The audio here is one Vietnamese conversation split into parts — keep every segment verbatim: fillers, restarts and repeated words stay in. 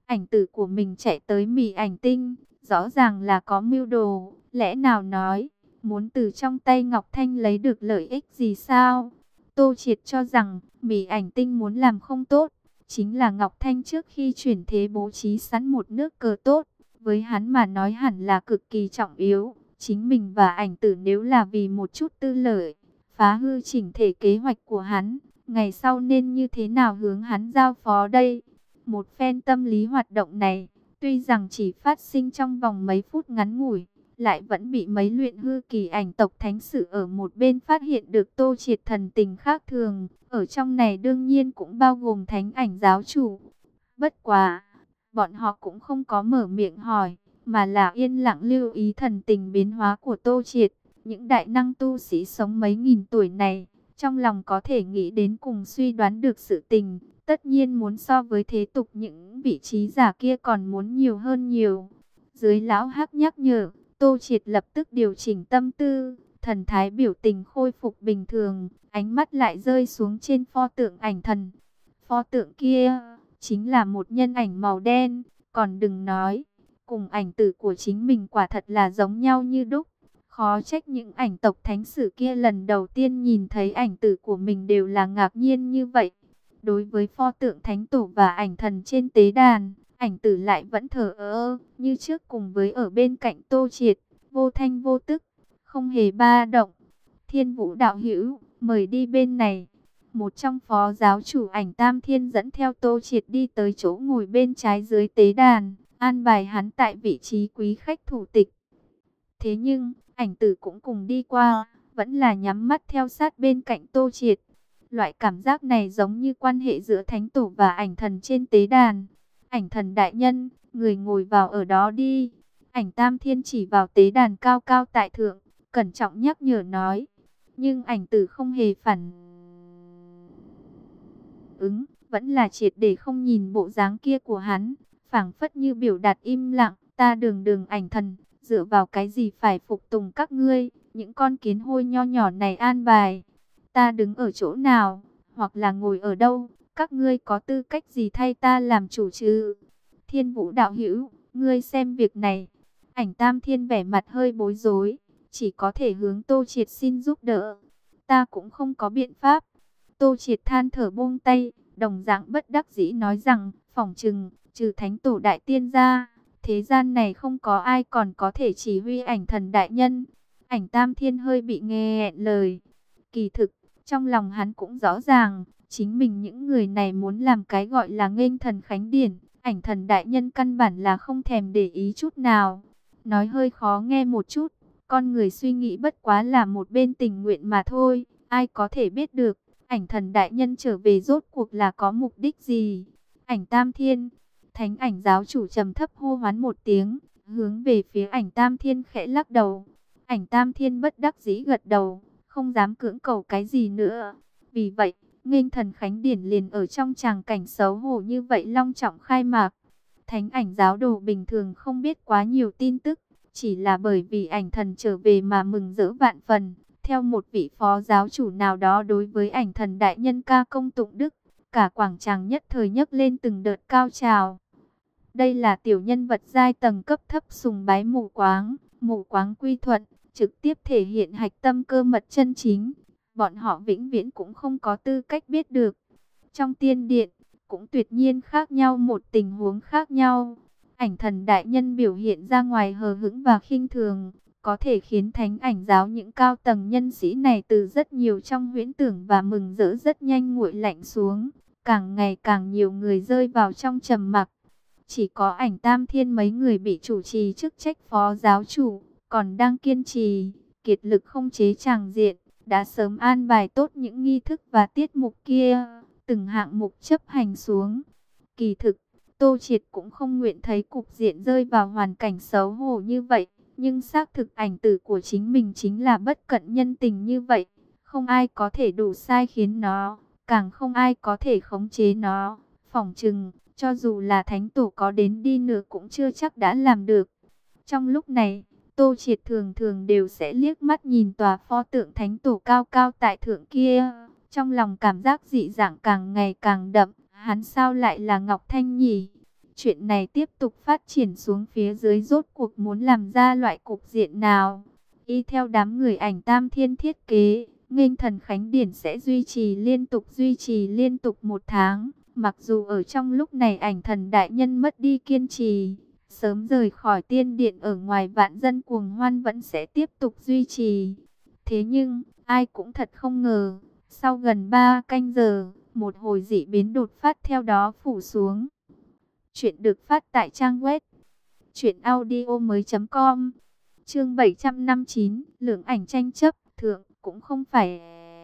ảnh tử của mình chạy tới Mị Ảnh Tinh, rõ ràng là có mưu đồ, lẽ nào nói, muốn từ trong tay Ngọc Thanh lấy được lợi ích gì sao? Tô Triệt cho rằng, Mị Ảnh Tinh muốn làm không tốt, chính là Ngọc Thanh trước khi chuyển thế bố trí sẵn một nước cờ tốt, với hắn mà nói hẳn là cực kỳ trọng yếu. Chính mình và ảnh tử nếu là vì một chút tư lợi, phá hư chỉnh thể kế hoạch của hắn, ngày sau nên như thế nào hướng hắn giao phó đây? Một phen tâm lý hoạt động này, tuy rằng chỉ phát sinh trong vòng mấy phút ngắn ngủi, lại vẫn bị mấy luyện hư kỳ ảnh tộc thánh sử ở một bên phát hiện được Tô Triệt thần tình khác thường. Ở trong này đương nhiên cũng bao gồm thánh ảnh giáo chủ. Bất quá, bọn họ cũng không có mở miệng hỏi, mà là yên lặng lưu ý thần tình biến hóa của Tô Triệt. Những đại năng tu sĩ sống mấy nghìn tuổi này, trong lòng có thể nghĩ đến cùng suy đoán được sự tình, tất nhiên muốn so với thế tục những vị trí giả kia còn muốn nhiều hơn nhiều. Dưới lão hắc nhắc nhở, Tô Triệt lập tức điều chỉnh tâm tư, thần thái biểu tình khôi phục bình thường, ánh mắt lại rơi xuống trên pho tượng ảnh thần. Pho tượng kia chính là một nhân ảnh màu đen, còn đừng nói, cùng ảnh tử của chính mình quả thật là giống nhau như đúc. Khó trách những ảnh tộc thánh sử kia lần đầu tiên nhìn thấy ảnh tử của mình đều là ngạc nhiên như vậy. Đối với pho tượng thánh tổ và ảnh thần trên tế đàn, ảnh tử lại vẫn thờ ơ, như trước cùng với ở bên cạnh Tô Triệt, vô thanh vô tức, không hề ba động. Thiên Vũ đạo hữu, mời đi bên này. Một trong phó giáo chủ ảnh Tam Thiên dẫn theo Tô Triệt đi tới chỗ ngồi bên trái dưới tế đàn, an bài hắn tại vị trí quý khách thủ tịch. Thế nhưng, ảnh tử cũng cùng đi qua, vẫn là nhắm mắt theo sát bên cạnh Tô Triệt. Loại cảm giác này giống như quan hệ giữa thánh tổ và ảnh thần trên tế đàn. Ảnh thần đại nhân, người ngồi vào ở đó đi. Ảnh Tam Thiên chỉ vào tế đàn cao cao tại thượng, cẩn trọng nhắc nhở nói. Nhưng ảnh tử không hề phản ứng, vẫn là triệt để không nhìn bộ dáng kia của hắn, phảng phất như biểu đạt im lặng. Ta đường đường ảnh thần, dựa vào cái gì phải phục tùng các ngươi, những con kiến hôi nho nhỏ này an bài. Ta đứng ở chỗ nào, hoặc là ngồi ở đâu, các ngươi có tư cách gì thay ta làm chủ chứ? Thiên Vũ đạo hữu, ngươi xem việc này. Ảnh Tam Thiên vẻ mặt hơi bối rối, chỉ có thể hướng Tô Triệt xin giúp đỡ. Ta cũng không có biện pháp. Tô Triệt than thở buông tay, đồng dạng bất đắc dĩ nói rằng, phỏng chừng, trừ thánh tổ đại tiên ra, thế gian này không có ai còn có thể chỉ huy ảnh thần đại nhân. Ảnh Tam Thiên hơi bị nghẹn lời. Kỳ thực, trong lòng hắn cũng rõ ràng, chính mình những người này muốn làm cái gọi là nghênh thần khánh điển, ảnh thần đại nhân căn bản là không thèm để ý chút nào. Nói hơi khó nghe một chút, con người suy nghĩ bất quá là một bên tình nguyện mà thôi, ai có thể biết được, ảnh thần đại nhân trở về rốt cuộc là có mục đích gì. Ảnh Tam Thiên, thánh ảnh giáo chủ trầm thấp hô hoán một tiếng, hướng về phía ảnh Tam Thiên khẽ lắc đầu. Ảnh Tam Thiên bất đắc dĩ gật đầu, không dám cưỡng cầu cái gì nữa. Vì vậy, nghênh thần khánh điển liền ở trong tràng cảnh xấu hổ như vậy long trọng khai mạc. Thánh ảnh giáo đồ bình thường không biết quá nhiều tin tức, chỉ là bởi vì ảnh thần trở về mà mừng rỡ vạn phần. Theo một vị phó giáo chủ nào đó đối với ảnh thần đại nhân ca công tụng đức, cả quảng trường nhất thời nhấc lên từng đợt cao trào. Đây là tiểu nhân vật giai tầng cấp thấp sùng bái mù quáng, mù quáng quy thuận, trực tiếp thể hiện hạch tâm cơ mật chân chính. Bọn họ vĩnh viễn cũng không có tư cách biết được. Trong tiên điện, cũng tuyệt nhiên khác nhau một tình huống khác nhau. Ảnh thần đại nhân biểu hiện ra ngoài hờ hững và khinh thường, có thể khiến thánh ảnh giáo những cao tầng nhân sĩ này từ rất nhiều trong huyễn tưởng và mừng rỡ rất nhanh nguội lạnh xuống. Càng ngày càng nhiều người rơi vào trong trầm mặc. Chỉ có ảnh Tam Thiên mấy người bị chủ trì chức trách phó giáo chủ, còn đang kiên trì, kiệt lực không chế tràng diện, đã sớm an bài tốt những nghi thức và tiết mục kia, từng hạng mục chấp hành xuống. Kỳ thực, Tô Triệt cũng không nguyện thấy cục diện rơi vào hoàn cảnh xấu hổ như vậy, nhưng xác thực ảnh tử của chính mình chính là bất cận nhân tình như vậy, không ai có thể đủ sai khiến nó, càng không ai có thể khống chế nó. Phỏng chừng, cho dù là thánh tổ có đến đi nữa cũng chưa chắc đã làm được. Trong lúc này, Tô Triệt thường thường đều sẽ liếc mắt nhìn tòa pho tượng thánh tổ cao cao tại thượng kia. Trong lòng cảm giác dị dạng càng ngày càng đậm, hắn sao lại là Ngọc Thanh nhỉ? Chuyện này tiếp tục phát triển xuống phía dưới rốt cuộc muốn làm ra loại cục diện nào? Y theo đám người ảnh Tam Thiên thiết kế, Nghênh Thần Khánh Điển sẽ duy trì liên tục duy trì liên tục một tháng. Mặc dù ở trong lúc này ảnh thần đại nhân mất đi kiên trì, sớm rời khỏi tiên điện ở ngoài vạn dân cuồng hoan vẫn sẽ tiếp tục duy trì. Thế nhưng, ai cũng thật không ngờ, sau gần ba canh giờ, một hồi dị biến đột phát theo đó phủ xuống. Chuyện được phát tại trang web truyện audio mới chấm com. Chương bảy trăm năm mươi chín, lượng ảnh tranh chấp, thượng cũng không phải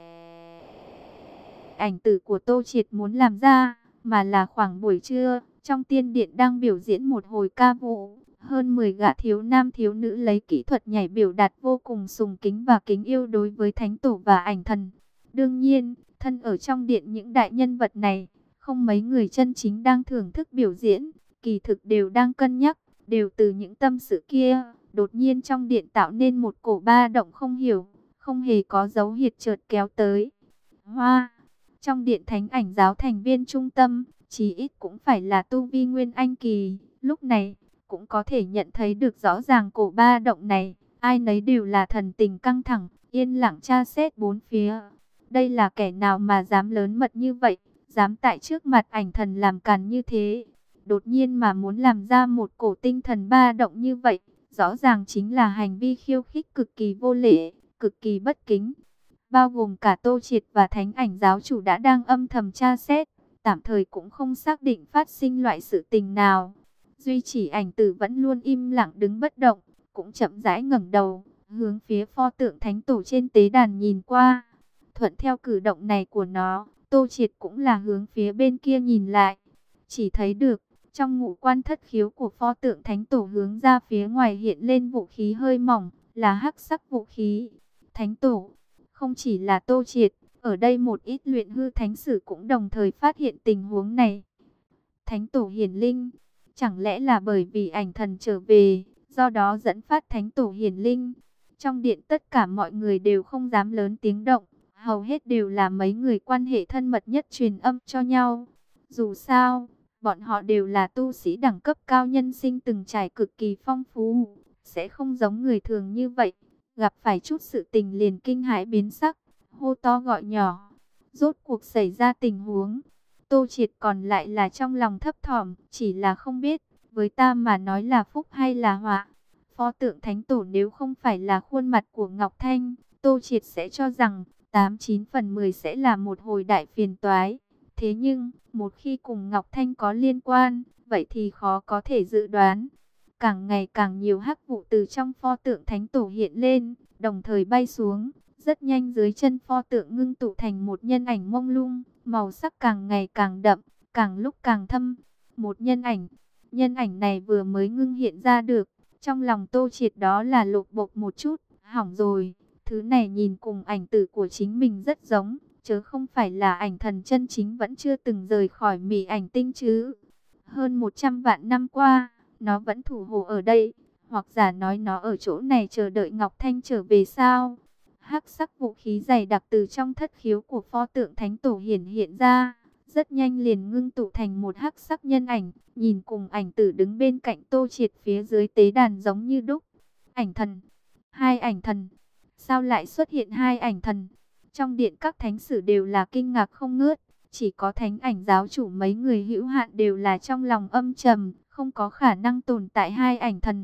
ảnh tử của Tô Triệt muốn làm ra, mà là khoảng buổi trưa, trong tiên điện đang biểu diễn một hồi ca vũ, hơn mười gã thiếu nam thiếu nữ lấy kỹ thuật nhảy biểu đạt vô cùng sùng kính và kính yêu đối với thánh tổ và ảnh thần. Đương nhiên, thân ở trong điện những đại nhân vật này, không mấy người chân chính đang thưởng thức biểu diễn, kỳ thực đều đang cân nhắc, đều từ những tâm sự kia, đột nhiên trong điện tạo nên một cổ ba động không hiểu, không hề có dấu hiệt chợt kéo tới. Hoa, trong điện thánh ảnh giáo thành viên trung tâm, chí ít cũng phải là tu vi nguyên anh kỳ, lúc này cũng có thể nhận thấy được rõ ràng cổ ba động này, ai nấy đều là thần tình căng thẳng, yên lặng tra xét bốn phía. Đây là kẻ nào mà dám lớn mật như vậy, dám tại trước mặt ảnh thần làm càn như thế, đột nhiên mà muốn làm ra một cổ tinh thần ba động như vậy, rõ ràng chính là hành vi khiêu khích cực kỳ vô lễ, cực kỳ bất kính. Bao gồm cả Tô Triệt và thánh ảnh giáo chủ đã đang âm thầm tra xét, tạm thời cũng không xác định phát sinh loại sự tình nào. Duy chỉ ảnh tử vẫn luôn im lặng đứng bất động, cũng chậm rãi ngẩng đầu, hướng phía pho tượng thánh tổ trên tế đàn nhìn qua. Thuận theo cử động này của nó, Tô Triệt cũng là hướng phía bên kia nhìn lại. Chỉ thấy được, trong ngũ quan thất khiếu của pho tượng thánh tổ hướng ra phía ngoài hiện lên vũ khí hơi mỏng, là hắc sắc vũ khí. Thánh tổ, không chỉ là Tô Triệt, ở đây một ít luyện hư thánh sử cũng đồng thời phát hiện tình huống này. Thánh tổ hiển linh, chẳng lẽ là bởi vì ảnh thần trở về, do đó dẫn phát thánh tổ hiển linh? Trong điện tất cả mọi người đều không dám lớn tiếng động, hầu hết đều là mấy người quan hệ thân mật nhất truyền âm cho nhau. Dù sao, bọn họ đều là tu sĩ đẳng cấp cao, nhân sinh từng trải cực kỳ phong phú, sẽ không giống người thường như vậy, gặp phải chút sự tình liền kinh hãi biến sắc, hô to gọi nhỏ. Rốt cuộc xảy ra tình huống, Tô Triệt còn lại là trong lòng thấp thỏm, chỉ là không biết, với ta mà nói là phúc hay là họa. Pho tượng thánh tổ nếu không phải là khuôn mặt của Ngọc Thanh, Tô Triệt sẽ cho rằng tám chín phần mười sẽ là một hồi đại phiền toái. Thế nhưng, một khi cùng Ngọc Thanh có liên quan, vậy thì khó có thể dự đoán. Càng ngày càng nhiều hắc vụ từ trong pho tượng thánh tổ hiện lên, đồng thời bay xuống. Rất nhanh dưới chân pho tượng ngưng tụ thành một nhân ảnh mông lung, màu sắc càng ngày càng đậm, càng lúc càng thâm. Một nhân ảnh, nhân ảnh này vừa mới ngưng hiện ra được, trong lòng Tô Triệt đó là lột bột một chút, hỏng rồi. Thứ này nhìn cùng ảnh tử của chính mình rất giống, chớ không phải là ảnh thần chân chính vẫn chưa từng rời khỏi Mị Ảnh Tinh chứ. Hơn một trăm vạn năm qua, nó vẫn thủ hộ ở đây, hoặc giả nói nó ở chỗ này chờ đợi Ngọc Thanh trở về sao? Hắc sắc vũ khí dày đặc từ trong thất khiếu của pho tượng thánh tổ hiển hiện ra, rất nhanh liền ngưng tụ thành một hắc sắc nhân ảnh, nhìn cùng ảnh tử đứng bên cạnh Tô Triệt phía dưới tế đàn giống như đúc. Ảnh thần, hai ảnh thần, sao lại xuất hiện hai ảnh thần? Trong điện các thánh sử đều là kinh ngạc không ngớt, chỉ có thánh ảnh giáo chủ mấy người hữu hạn đều là trong lòng âm trầm, không có khả năng tồn tại hai ảnh thần.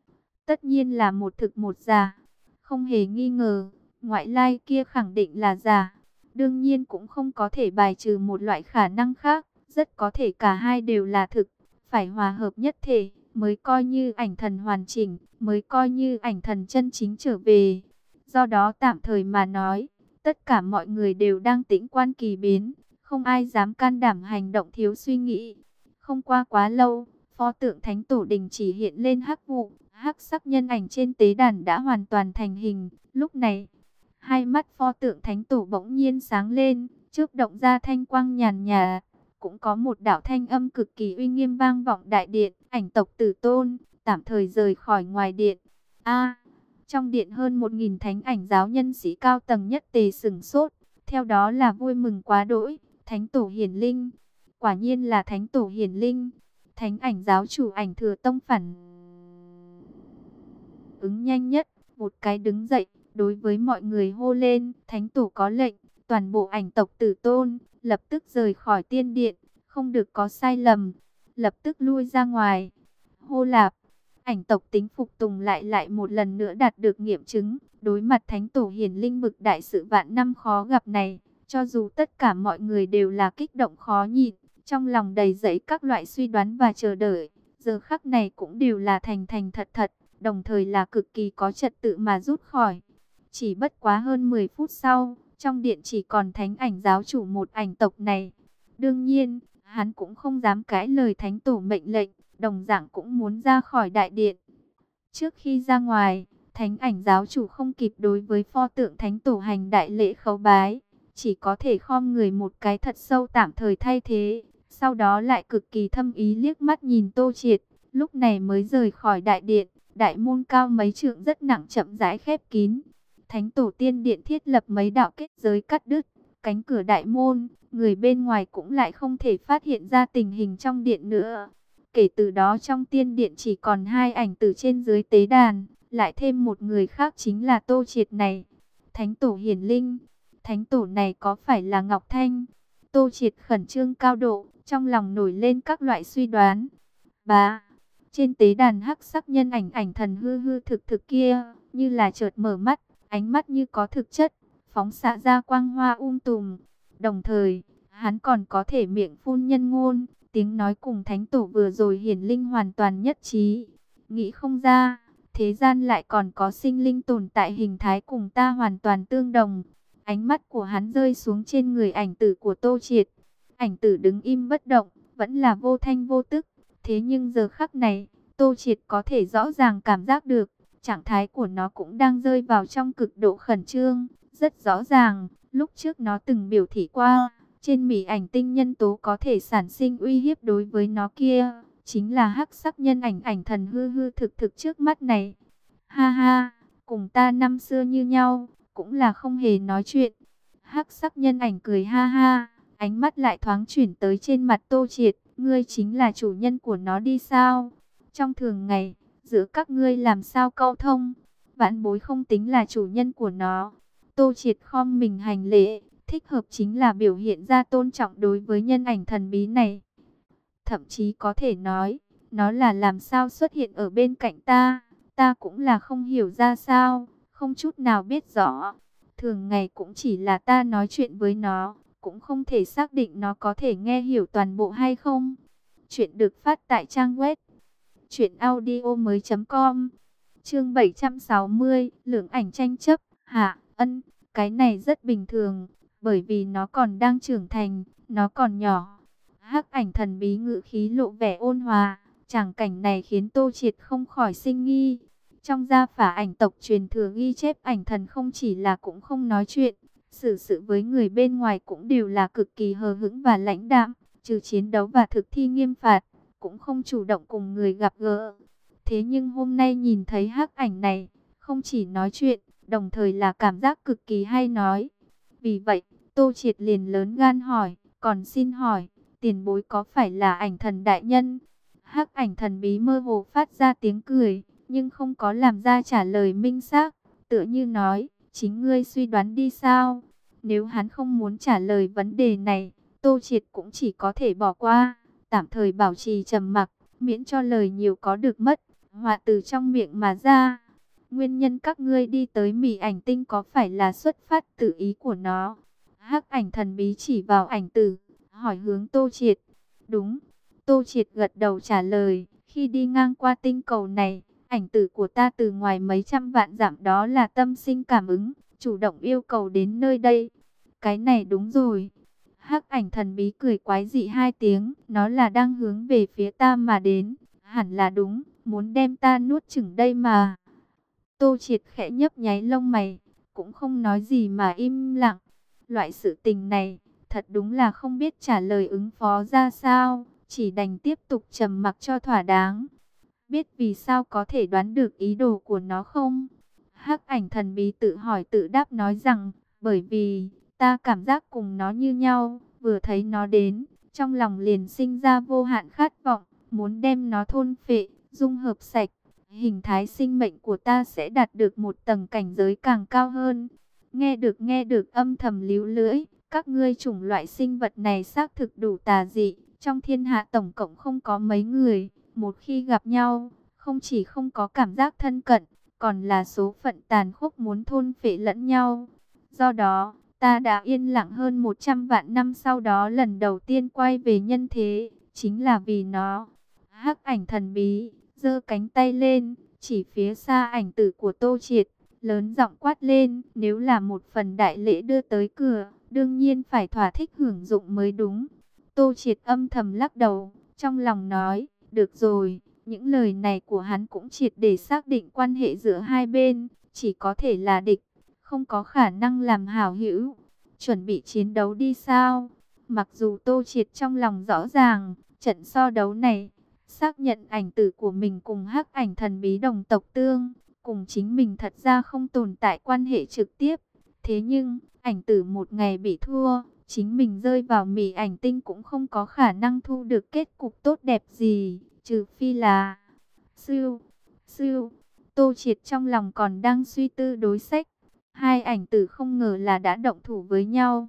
Tất nhiên là một thực một giả, không hề nghi ngờ, ngoại lai kia khẳng định là giả. Đương nhiên cũng không có thể bài trừ một loại khả năng khác, rất có thể cả hai đều là thực, phải hòa hợp nhất thể, mới coi như ảnh thần hoàn chỉnh, mới coi như ảnh thần chân chính trở về. Do đó tạm thời mà nói, tất cả mọi người đều đang tĩnh quan kỳ biến, không ai dám can đảm hành động thiếu suy nghĩ. Không qua quá lâu, pho tượng thánh tổ đình chỉ hiện lên hắc vụ, hắc sắc nhân ảnh trên tế đàn đã hoàn toàn thành hình. Lúc này, hai mắt pho tượng thánh tổ bỗng nhiên sáng lên, chớp động ra thanh quang nhàn nhạt, cũng có một đạo thanh âm cực kỳ uy nghiêm vang vọng đại điện. Ảnh tộc Tử Tôn tạm thời rời khỏi ngoài điện. A, trong điện hơn một nghìn thánh ảnh giáo nhân sĩ cao tầng nhất tề sửng sốt, theo đó là vui mừng quá đỗi. Thánh tổ hiển linh, quả nhiên là thánh tổ hiển linh. Thánh ảnh giáo chủ Ảnh Thừa Tông phản ứng nhanh nhất, một cái đứng dậy, đối với mọi người hô lên, thánh tổ có lệnh, toàn bộ ảnh tộc tử tôn, lập tức rời khỏi tiên điện, không được có sai lầm, lập tức lui ra ngoài. Hô Lạp, ảnh tộc tính phục tùng lại lại một lần nữa đạt được nghiệm chứng, đối mặt thánh tổ hiển linh bực đại sự vạn năm khó gặp này, cho dù tất cả mọi người đều là kích động khó nhịn, trong lòng đầy dẫy các loại suy đoán và chờ đợi, giờ khắc này cũng đều là thành thành thật thật, đồng thời là cực kỳ có trật tự mà rút khỏi. Chỉ bất quá hơn mười phút sau, trong điện chỉ còn thánh ảnh giáo chủ một ảnh tộc này. Đương nhiên, hắn cũng không dám cãi lời thánh tổ mệnh lệnh, đồng dạng cũng muốn ra khỏi đại điện. Trước khi ra ngoài, thánh ảnh giáo chủ không kịp đối với pho tượng thánh tổ hành đại lễ khấu bái, chỉ có thể khom người một cái thật sâu tạm thời thay thế, sau đó lại cực kỳ thâm ý liếc mắt nhìn Tô Triệt, lúc này mới rời khỏi đại điện. Đại môn cao mấy trượng rất nặng chậm rãi khép kín. Thánh tổ tiên điện thiết lập mấy đạo kết giới cắt đứt cánh cửa đại môn, người bên ngoài cũng lại không thể phát hiện ra tình hình trong điện nữa. Kể từ đó trong tiên điện chỉ còn hai ảnh từ trên dưới tế đàn, lại thêm một người khác chính là Tô Triệt này. Thánh tổ hiển linh, thánh tổ này có phải là Ngọc Thanh? Tô Triệt khẩn trương cao độ, trong lòng nổi lên các loại suy đoán. Bá, trên tế đàn hắc sắc nhân ảnh ảnh thần hư hư thực thực kia, như là chợt mở mắt, ánh mắt như có thực chất, phóng xạ ra quang hoa um tùm. Đồng thời, hắn còn có thể miệng phun nhân ngôn, tiếng nói cùng thánh tổ vừa rồi hiển linh hoàn toàn nhất trí. Nghĩ không ra, thế gian lại còn có sinh linh tồn tại hình thái cùng ta hoàn toàn tương đồng. Ánh mắt của hắn rơi xuống trên người ảnh tử của Tô Triệt. Ảnh tử đứng im bất động, vẫn là vô thanh vô tức. Thế nhưng giờ khắc này, Tô Triệt có thể rõ ràng cảm giác được, trạng thái của nó cũng đang rơi vào trong cực độ khẩn trương. Rất rõ ràng, lúc trước nó từng biểu thị qua, trên mỉ ảnh tinh nhân tố có thể sản sinh uy hiếp đối với nó kia, chính là hắc sắc nhân ảnh ảnh thần hư hư thực thực trước mắt này. Ha ha, cùng ta năm xưa như nhau, cũng là không hề nói chuyện. Hắc sắc nhân ảnh cười ha ha, ánh mắt lại thoáng chuyển tới trên mặt Tô Triệt. Ngươi chính là chủ nhân của nó đi sao? Trong thường ngày, giữa các ngươi làm sao câu thông? Vãn bối không tính là chủ nhân của nó. Tô Triệt khom mình hành lễ, thích hợp chính là biểu hiện ra tôn trọng đối với nhân ảnh thần bí này. Thậm chí có thể nói, nó là làm sao xuất hiện ở bên cạnh ta, ta cũng là không hiểu ra sao, không chút nào biết rõ. Thường ngày cũng chỉ là ta nói chuyện với nó, cũng không thể xác định nó có thể nghe hiểu toàn bộ hay không. Chuyện được phát tại trang web truyện audio mới chấm com. Chương bảy trăm sáu mươi, lượng ảnh tranh chấp. Hạ, ân, cái này rất bình thường, bởi vì nó còn đang trưởng thành, nó còn nhỏ. Hắc ảnh thần bí ngữ khí lộ vẻ ôn hòa, tràng cảnh này khiến Tô Triệt không khỏi sinh nghi. Trong gia phả ảnh tộc truyền thừa ghi chép ảnh thần không chỉ là cũng không nói chuyện, xử sự với người bên ngoài cũng đều là cực kỳ hờ hững và lãnh đạm, trừ chiến đấu và thực thi nghiêm phạt, cũng không chủ động cùng người gặp gỡ. Thế nhưng hôm nay nhìn thấy hắc ảnh này, không chỉ nói chuyện, đồng thời là cảm giác cực kỳ hay nói. Vì vậy, Tô Triệt liền lớn gan hỏi, còn xin hỏi, tiền bối có phải là ảnh thần đại nhân? Hắc ảnh thần bí mơ hồ phát ra tiếng cười, nhưng không có làm ra trả lời minh xác, tựa như nói, chính ngươi suy đoán đi sao? Nếu hắn không muốn trả lời vấn đề này, Tô Triệt cũng chỉ có thể bỏ qua, tạm thời bảo trì trầm mặc, miễn cho lời nhiều có được mất, họa từ trong miệng mà ra. Nguyên nhân các ngươi đi tới mỉ ảnh tinh có phải là xuất phát từ ý của nó? Hắc ảnh thần bí chỉ vào ảnh tử, hỏi hướng Tô Triệt. Đúng, Tô Triệt gật đầu trả lời, khi đi ngang qua tinh cầu này, ảnh tử của ta từ ngoài mấy trăm vạn dặm đó là tâm sinh cảm ứng, chủ động yêu cầu đến nơi đây. Cái này đúng rồi. Hắc ảnh thần bí cười quái dị hai tiếng, nó là đang hướng về phía ta mà đến, hẳn là đúng, muốn đem ta nuốt chửng đây mà. Tô Triệt khẽ nhấp nháy lông mày, cũng không nói gì mà im lặng. Loại sự tình này, thật đúng là không biết trả lời ứng phó ra sao, chỉ đành tiếp tục trầm mặc cho thỏa đáng. Biết vì sao có thể đoán được ý đồ của nó không? Hắc ảnh thần bí tự hỏi tự đáp nói rằng, bởi vì ta cảm giác cùng nó như nhau, vừa thấy nó đến, trong lòng liền sinh ra vô hạn khát vọng, muốn đem nó thôn phệ, dung hợp sạch, hình thái sinh mệnh của ta sẽ đạt được một tầng cảnh giới càng cao hơn. Nghe được nghe được âm thầm líu lưỡi, các ngươi chủng loại sinh vật này xác thực đủ tà dị, trong thiên hạ tổng cộng không có mấy người, một khi gặp nhau, không chỉ không có cảm giác thân cận, còn là số phận tàn khốc muốn thôn phệ lẫn nhau. Do đó, ta đã yên lặng hơn một trăm vạn năm sau đó lần đầu tiên quay về nhân thế, chính là vì nó. Hắc ảnh thần bí, giơ cánh tay lên, chỉ phía xa ảnh tử của Tô Triệt, lớn giọng quát lên, nếu là một phần đại lễ đưa tới cửa, đương nhiên phải thỏa thích hưởng dụng mới đúng. Tô Triệt âm thầm lắc đầu, trong lòng nói, được rồi, những lời này của hắn cũng triệt để xác định quan hệ giữa hai bên, chỉ có thể là địch, không có khả năng làm hảo hữu. Chuẩn bị chiến đấu đi sao? Mặc dù Tô Triệt trong lòng rõ ràng, trận so đấu này, xác nhận ảnh tử của mình cùng hắc ảnh thần bí đồng tộc tương, cùng chính mình thật ra không tồn tại quan hệ trực tiếp. Thế nhưng, ảnh tử một ngày bị thua, chính mình rơi vào mỉ ảnh tinh cũng không có khả năng thu được kết cục tốt đẹp gì, trừ phi là siêu, siêu. Tô Triệt trong lòng còn đang suy tư đối sách. Hai ảnh tử không ngờ là đã động thủ với nhau.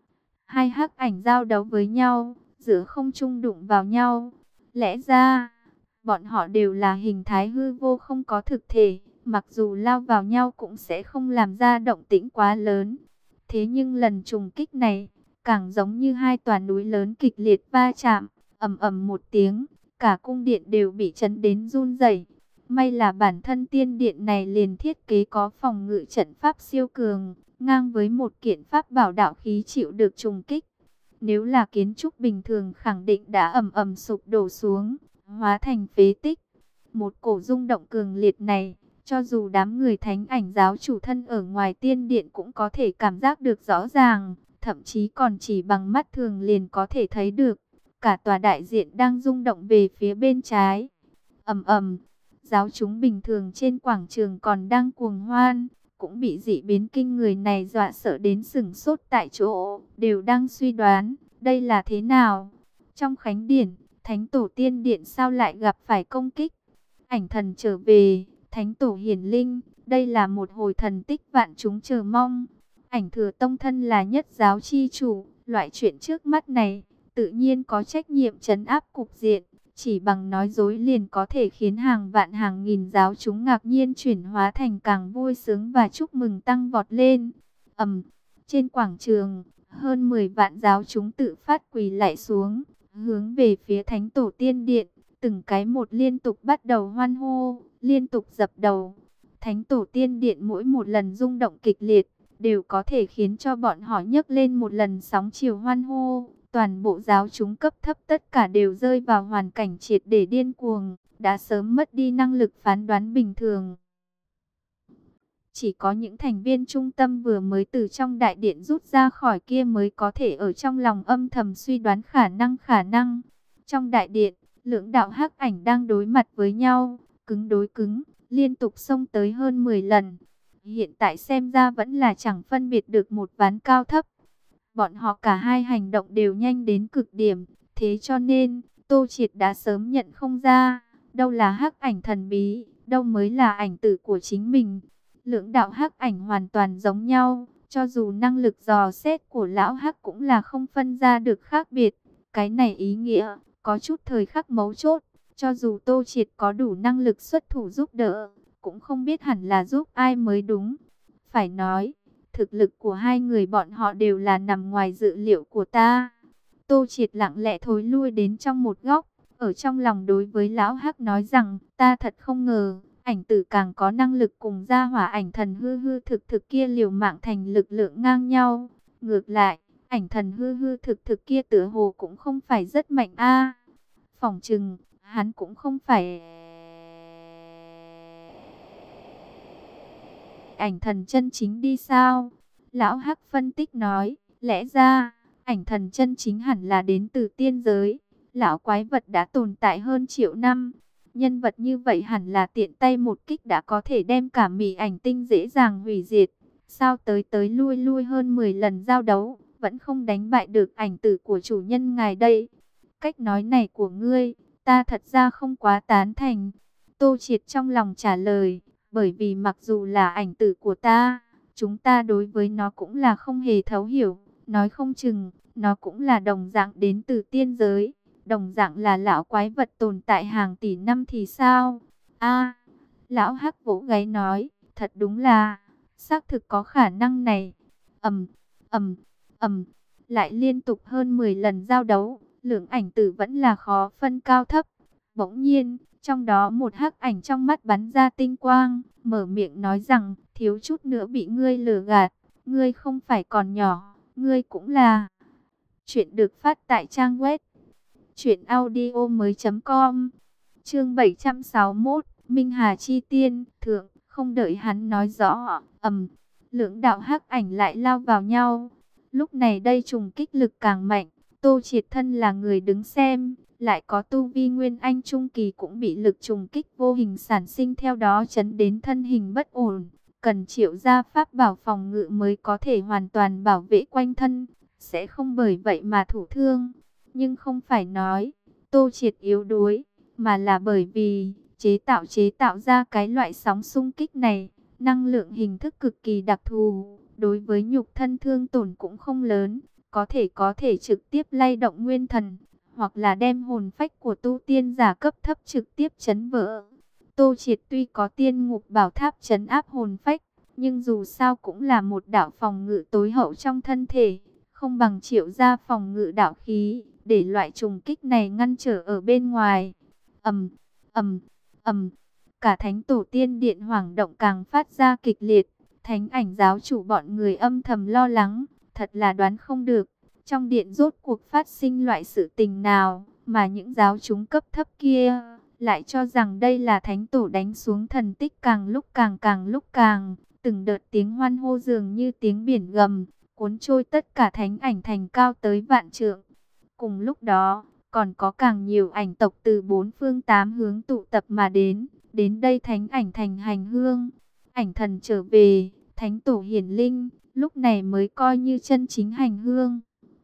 Hai hắc ảnh giao đấu với nhau, giữa không trung đụng vào nhau. Lẽ ra, bọn họ đều là hình thái hư vô không có thực thể, mặc dù lao vào nhau cũng sẽ không làm ra động tĩnh quá lớn. Thế nhưng lần trùng kích này, càng giống như hai tòa núi lớn kịch liệt va chạm, ầm ầm một tiếng, cả cung điện đều bị chấn đến run rẩy. May là bản thân tiên điện này liền thiết kế có phòng ngự trận pháp siêu cường, ngang với một kiện pháp bảo đạo khí chịu được trùng kích. Nếu là kiến trúc bình thường khẳng định đã ầm ầm sụp đổ xuống, hóa thành phế tích. Một cổ rung động cường liệt này, cho dù đám người thánh ảnh giáo chủ thân ở ngoài tiên điện cũng có thể cảm giác được rõ ràng, thậm chí còn chỉ bằng mắt thường liền có thể thấy được. Cả tòa đại diện đang rung động về phía bên trái. Ầm ầm, giáo chúng bình thường trên quảng trường còn đang cuồng hoan, cũng bị dị biến kinh người này dọa sợ đến sửng sốt tại chỗ, đều đang suy đoán, đây là thế nào? Trong khánh điển, Thánh Tổ Tiên Điện sao lại gặp phải công kích? Ảnh thần trở về, Thánh Tổ hiển linh, đây là một hồi thần tích vạn chúng chờ mong. Ảnh Thừa Tông thân là nhất giáo chi chủ, loại chuyện trước mắt này, tự nhiên có trách nhiệm trấn áp cục diện. Chỉ bằng nói dối liền có thể khiến hàng vạn hàng nghìn giáo chúng ngạc nhiên chuyển hóa thành càng vui sướng và chúc mừng tăng vọt lên. Ầm, trên quảng trường, hơn mười vạn giáo chúng tự phát quỳ lạy xuống, hướng về phía Thánh Tổ Tiên Điện, từng cái một liên tục bắt đầu hoan hô, liên tục dập đầu. Thánh Tổ Tiên Điện mỗi một lần rung động kịch liệt, đều có thể khiến cho bọn họ nhấc lên một lần sóng chiều hoan hô. Toàn bộ giáo chúng cấp thấp tất cả đều rơi vào hoàn cảnh triệt để điên cuồng, đã sớm mất đi năng lực phán đoán bình thường. Chỉ có những thành viên trung tâm vừa mới từ trong đại điện rút ra khỏi kia mới có thể ở trong lòng âm thầm suy đoán khả năng khả năng. Trong đại điện, lưỡng đạo hắc ảnh đang đối mặt với nhau, cứng đối cứng, liên tục xông tới hơn mười lần. Hiện tại xem ra vẫn là chẳng phân biệt được một ván cao thấp. Bọn họ cả hai hành động đều nhanh đến cực điểm, thế cho nên Tô Triệt đã sớm nhận không ra, đâu là hắc ảnh thần bí, đâu mới là ảnh tử của chính mình. Lưỡng đạo hắc ảnh hoàn toàn giống nhau, cho dù năng lực dò xét của lão hắc cũng là không phân ra được khác biệt. Cái này ý nghĩa, có chút thời khắc mấu chốt, cho dù Tô Triệt có đủ năng lực xuất thủ giúp đỡ, cũng không biết hẳn là giúp ai mới đúng. Phải nói, thực lực của hai người bọn họ đều là nằm ngoài dự liệu của ta. Tô Triệt lặng lẽ thối lui đến trong một góc, ở trong lòng đối với lão hắc nói rằng, ta thật không ngờ, ảnh tử càng có năng lực cùng gia hỏa ảnh thần hư hư thực thực kia liều mạng thành lực lượng ngang nhau. Ngược lại, ảnh thần hư hư thực thực kia tựa hồ cũng không phải rất mạnh a. Phỏng chừng, hắn cũng không phải ảnh thần chân chính đi sao? Lão Hắc phân tích nói, lẽ ra, ảnh thần chân chính hẳn là đến từ tiên giới. Lão quái vật đã tồn tại hơn triệu năm. Nhân vật như vậy hẳn là tiện tay một kích đã có thể đem cả mỉ ảnh tinh dễ dàng hủy diệt. Sao tới tới lui lui hơn mười lần giao đấu, vẫn không đánh bại được ảnh tử của chủ nhân ngài đây? Cách nói này của ngươi, Ta thật ra không quá tán thành. Tô Triệt trong lòng trả lời, bởi vì mặc dù là ảnh tử của ta, chúng ta đối với nó cũng là không hề thấu hiểu. Nói không chừng, nó cũng là đồng dạng đến từ tiên giới, đồng dạng là lão quái vật tồn tại hàng tỷ năm thì sao? A, lão Hắc vỗ gáy nói, thật đúng là, xác thực có khả năng này. Ầm, ầm, ầm, lại liên tục hơn mười lần giao đấu, lượng ảnh tử vẫn là khó phân cao thấp. Bỗng nhiên, trong đó một hắc ảnh trong mắt bắn ra tinh quang, mở miệng nói rằng, thiếu chút nữa bị ngươi lừa gạt, ngươi không phải còn nhỏ, ngươi cũng là. Chuyện được phát tại trang web truyện audio mới.com. Chương bảy trăm sáu mươi mốt, Minh Hà chi tiên, thượng, không đợi hắn nói rõ, ầm, lưỡng đạo hắc ảnh lại lao vào nhau. Lúc này đây trùng kích lực càng mạnh, Tô Triệt thân là người đứng xem, lại có tu vi nguyên anh trung kỳ cũng bị lực trùng kích vô hình sản sinh theo đó chấn đến thân hình bất ổn, cần triệu ra pháp bảo phòng ngự mới có thể hoàn toàn bảo vệ quanh thân, sẽ không bởi vậy mà thủ thương. Nhưng không phải nói Tô Triệt yếu đuối, mà là bởi vì chế tạo chế tạo ra cái loại sóng xung kích này, năng lượng hình thức cực kỳ đặc thù, đối với nhục thân thương tổn cũng không lớn, có thể có thể trực tiếp lay động nguyên thần, hoặc là đem hồn phách của tu tiên giả cấp thấp trực tiếp chấn vỡ. Tô Triệt tuy có tiên ngục bảo tháp chấn áp hồn phách, nhưng dù sao cũng là một đạo phòng ngự tối hậu trong thân thể, không bằng triệu ra phòng ngự đạo khí, để loại trùng kích này ngăn trở ở bên ngoài. Ầm, ầm, ầm, cả thánh tổ tiên điện hoảng động càng phát ra kịch liệt, thánh ảnh giáo chủ bọn người âm thầm lo lắng, thật là đoán không được, trong điện rốt cuộc phát sinh loại sự tình nào, mà những giáo chúng cấp thấp kia lại cho rằng đây là thánh tổ đánh xuống thần tích càng lúc càng càng lúc càng, từng đợt tiếng hoan hô dường như tiếng biển gầm, cuốn trôi tất cả thánh ảnh thành cao tới vạn trượng. Cùng lúc đó, còn có càng nhiều ảnh tộc từ bốn phương tám hướng tụ tập mà đến, đến đây thánh ảnh thành hành hương. Ảnh thần trở về, thánh tổ hiển linh, lúc này mới coi như chân chính hành hương.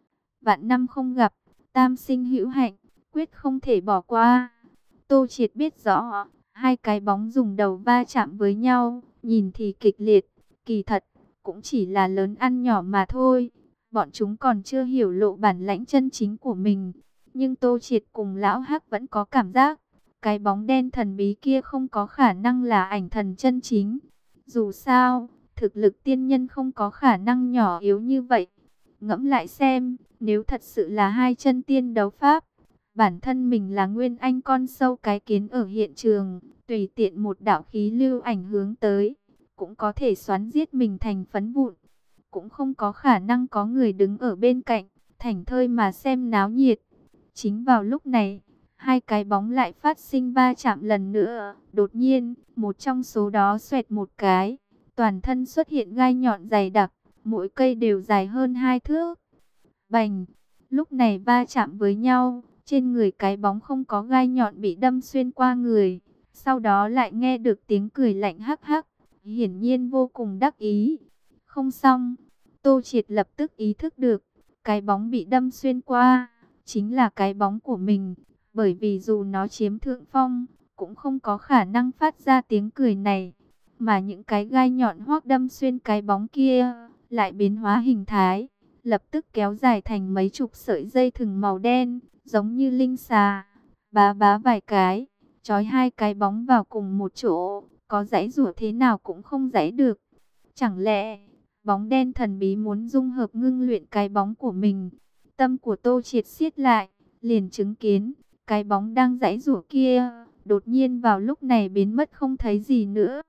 Vạn năm không gặp, tam sinh hữu hạnh, quyết không thể bỏ qua. Tô Triệt biết rõ, hai cái bóng dùng đầu va chạm với nhau, nhìn thì kịch liệt, kỳ thật, cũng chỉ là lớn ăn nhỏ mà thôi. Bọn chúng còn chưa hiểu lộ bản lãnh chân chính của mình. Nhưng Tô Triệt cùng Lão Hắc vẫn có cảm giác, cái bóng đen thần bí kia không có khả năng là ảnh thần chân chính. Dù sao, thực lực tiên nhân không có khả năng nhỏ yếu như vậy. Ngẫm lại xem, nếu thật sự là hai chân tiên đấu pháp, bản thân mình là nguyên anh con sâu cái kiến ở hiện trường, tùy tiện một đạo khí lưu ảnh hướng tới, cũng có thể xoắn giết mình thành phấn vụn. Cũng không có khả năng có người đứng ở bên cạnh, thảnh thơi mà xem náo nhiệt. Chính vào lúc này, hai cái bóng lại phát sinh va chạm lần nữa. Đột nhiên, một trong số đó xoẹt một cái, toàn thân xuất hiện gai nhọn dày đặc, mỗi cây đều dài hơn hai thước. Bành! Lúc này va chạm với nhau, trên người cái bóng không có gai nhọn bị đâm xuyên qua người. Sau đó lại nghe được tiếng cười lạnh hắc hắc, hiển nhiên vô cùng đắc ý. Không xong, Tô Triệt lập tức ý thức được, cái bóng bị đâm xuyên qua, chính là cái bóng của mình. Bởi vì dù nó chiếm thượng phong, cũng không có khả năng phát ra tiếng cười này. Mà những cái gai nhọn hoác đâm xuyên cái bóng kia, lại biến hóa hình thái, lập tức kéo dài thành mấy chục sợi dây thừng màu đen, giống như linh xà. Bá bá vài cái, trói hai cái bóng vào cùng một chỗ, có giãy giụa thế nào cũng không giãy được. Chẳng lẽ bóng đen thần bí muốn dung hợp ngưng luyện cái bóng của mình? Tâm của Tô Triệt siết lại, liền chứng kiến cái bóng đang giãy giụa kia, đột nhiên vào lúc này biến mất không thấy gì nữa.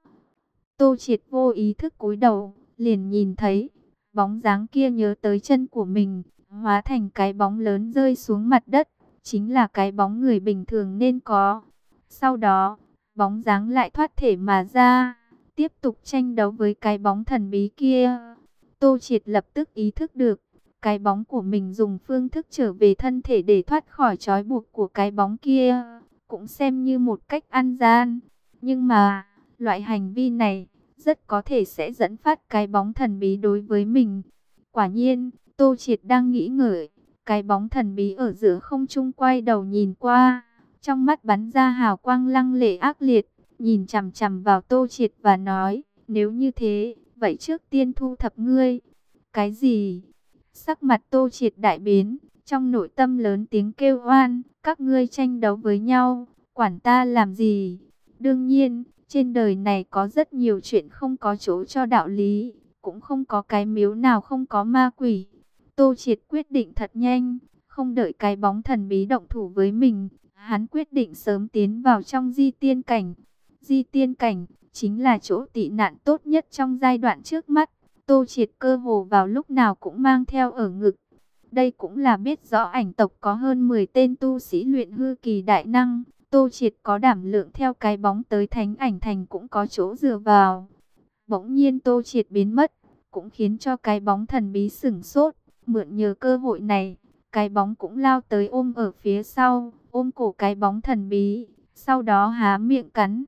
Tô Triệt vô ý thức cúi đầu, liền nhìn thấy bóng dáng kia nhớ tới chân của mình, hóa thành cái bóng lớn rơi xuống mặt đất, chính là cái bóng người bình thường nên có. Sau đó, bóng dáng lại thoát thể mà ra, tiếp tục tranh đấu với cái bóng thần bí kia. Tô Triệt lập tức ý thức được, cái bóng của mình dùng phương thức trở về thân thể để thoát khỏi trói buộc của cái bóng kia, cũng xem như một cách ăn gian. Nhưng mà, loại hành vi này rất có thể sẽ dẫn phát cái bóng thần bí đối với mình. Quả nhiên, Tô Triệt đang nghĩ ngợi, cái bóng thần bí ở giữa không trung quay đầu nhìn qua, trong mắt bắn ra hào quang lăng lệ ác liệt, nhìn chằm chằm vào Tô Triệt và nói, nếu như thế, vậy trước tiên thu thập ngươi. Cái gì? Sắc mặt Tô Triệt đại biến, trong nội tâm lớn tiếng kêu oan, các ngươi tranh đấu với nhau, quản ta làm gì? Đương nhiên, trên đời này có rất nhiều chuyện không có chỗ cho đạo lý, cũng không có cái miếu nào không có ma quỷ. Tô Triệt quyết định thật nhanh, không đợi cái bóng thần bí động thủ với mình, hắn quyết định sớm tiến vào trong di tiên cảnh. Di tiên cảnh chính là chỗ tị nạn tốt nhất trong giai đoạn trước mắt. Tô Triệt cơ hồ vào lúc nào cũng mang theo ở ngực. Đây cũng là biết rõ ảnh tộc có hơn mười tên tu sĩ luyện hư kỳ đại năng. Tô Triệt có đảm lượng theo cái bóng tới Thánh Ảnh Thành cũng có chỗ dựa vào. Bỗng nhiên Tô Triệt biến mất, cũng khiến cho cái bóng thần bí sửng sốt. Mượn nhờ cơ hội này, cái bóng cũng lao tới ôm ở phía sau, ôm cổ cái bóng thần bí, sau đó há miệng cắn.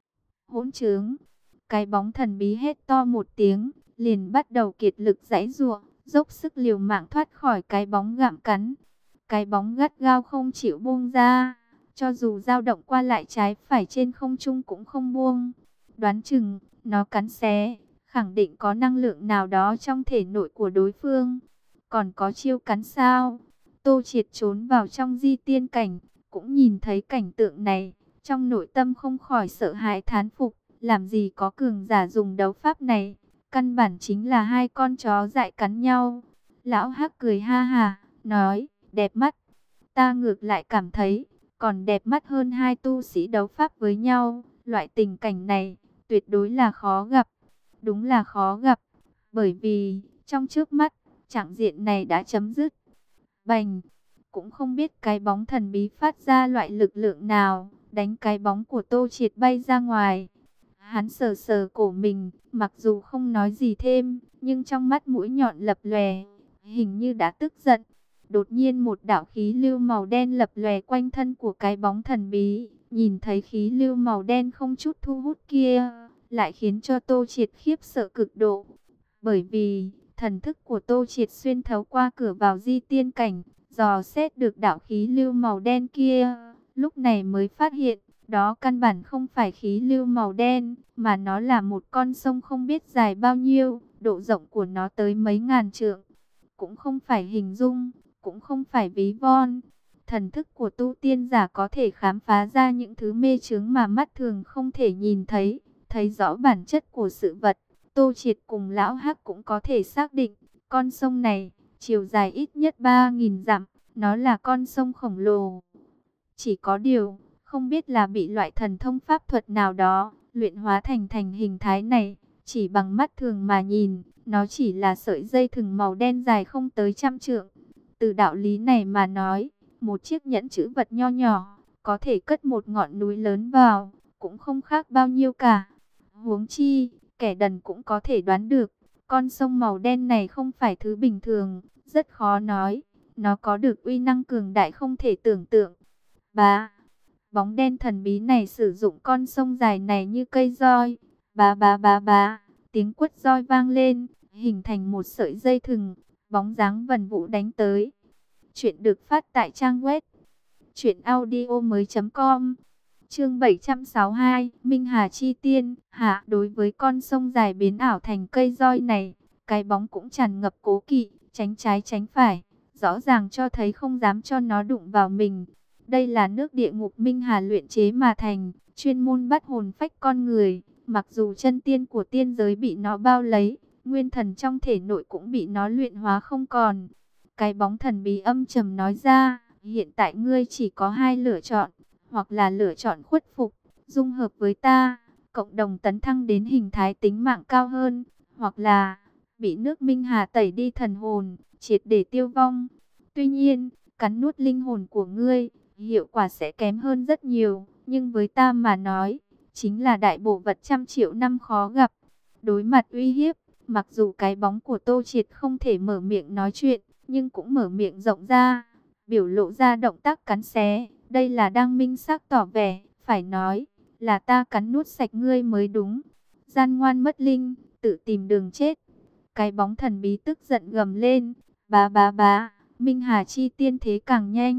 Hỗn trướng! Cái bóng thần bí hét to một tiếng, liền bắt đầu kiệt lực giãy giụa, dốc sức liều mạng thoát khỏi cái bóng gặm cắn. Cái bóng gắt gao không chịu buông ra, cho dù dao động qua lại trái phải trên không trung cũng không buông. Đoán chừng, nó cắn xé, khẳng định có năng lượng nào đó trong thể nội của đối phương. Còn có chiêu cắn sao? Tô Triệt trốn vào trong di tiên cảnh, cũng nhìn thấy cảnh tượng này, trong nội tâm không khỏi sợ hãi thán phục, làm gì có cường giả dùng đấu pháp này, căn bản chính là hai con chó dại cắn nhau. Lão Hắc cười ha hà, nói, đẹp mắt. Ta ngược lại cảm thấy, còn đẹp mắt hơn hai tu sĩ đấu pháp với nhau, loại tình cảnh này, tuyệt đối là khó gặp. Đúng là khó gặp, bởi vì, trong trước mắt, trạng diện này đã chấm dứt. Bành! Cũng không biết cái bóng thần bí phát ra loại lực lượng nào, đánh cái bóng của Tô Triệt bay ra ngoài. Hắn sờ sờ cổ mình, mặc dù không nói gì thêm, nhưng trong mắt mũi nhọn lập lòe, hình như đã tức giận. Đột nhiên một đạo khí lưu màu đen lập lòe quanh thân của cái bóng thần bí, nhìn thấy khí lưu màu đen không chút thu hút kia, lại khiến cho Tô Triệt khiếp sợ cực độ. Bởi vì, thần thức của Tô Triệt xuyên thấu qua cửa vào di tiên cảnh, dò xét được đạo khí lưu màu đen kia, lúc này mới phát hiện, đó căn bản không phải khí lưu màu đen, mà nó là một con sông không biết dài bao nhiêu, độ rộng của nó tới mấy ngàn trượng. Cũng không phải hình dung, cũng không phải ví von. Thần thức của tu tiên giả có thể khám phá ra những thứ mê chướng mà mắt thường không thể nhìn thấy, thấy rõ bản chất của sự vật. Tô Triệt cùng Lão Hắc cũng có thể xác định, con sông này, chiều dài ít nhất ba nghìn dặm, nó là con sông khổng lồ. Chỉ có điều, không biết là bị loại thần thông pháp thuật nào đó, luyện hóa thành thành hình thái này, chỉ bằng mắt thường mà nhìn, nó chỉ là sợi dây thừng màu đen dài không tới trăm trượng. Từ đạo lý này mà nói, một chiếc nhẫn chữ vật nho nhỏ, có thể cất một ngọn núi lớn vào, cũng không khác bao nhiêu cả. Huống chi, kẻ đần cũng có thể đoán được, con sông màu đen này không phải thứ bình thường, rất khó nói, nó có được uy năng cường đại không thể tưởng tượng. Bá, bóng đen thần bí này sử dụng con sông dài này như cây roi, bá bá bá bá, tiếng quất roi vang lên, hình thành một sợi dây thừng, bóng dáng vần vũ đánh tới. Chuyện được phát tại trang web truyện audio mới chấm com. Chương bảy trăm sáu mươi hai, Minh Hà Chi Tiên. Hạ, đối với con sông dài biến ảo thành cây roi này, cái bóng cũng tràn ngập cố kỵ, tránh trái tránh phải, rõ ràng cho thấy không dám cho nó đụng vào mình. Đây là nước địa ngục Minh Hà luyện chế mà thành, chuyên môn bắt hồn phách con người. Mặc dù chân tiên của tiên giới bị nó bao lấy, nguyên thần trong thể nội cũng bị nó luyện hóa không còn. Cái bóng thần bí âm trầm nói ra, hiện tại ngươi chỉ có hai lựa chọn, hoặc là lựa chọn khuất phục, dung hợp với ta, cộng đồng tấn thăng đến hình thái tính mạng cao hơn, hoặc là bị nước Minh Hà tẩy đi thần hồn, triệt để tiêu vong. Tuy nhiên, cắn nuốt linh hồn của ngươi, hiệu quả sẽ kém hơn rất nhiều, nhưng với ta mà nói, chính là đại bổ vật trăm triệu năm khó gặp. Đối mặt uy hiếp, mặc dù cái bóng của Tô Triệt không thể mở miệng nói chuyện, nhưng cũng mở miệng rộng ra, biểu lộ ra động tác cắn xé. Đây là đang minh xác tỏ vẻ, phải nói, là ta cắn nuốt sạch ngươi mới đúng. Gian ngoan mất linh, tự tìm đường chết. Cái bóng thần bí tức giận gầm lên, bá bá bá, Minh Hà Chi Tiên thế càng nhanh,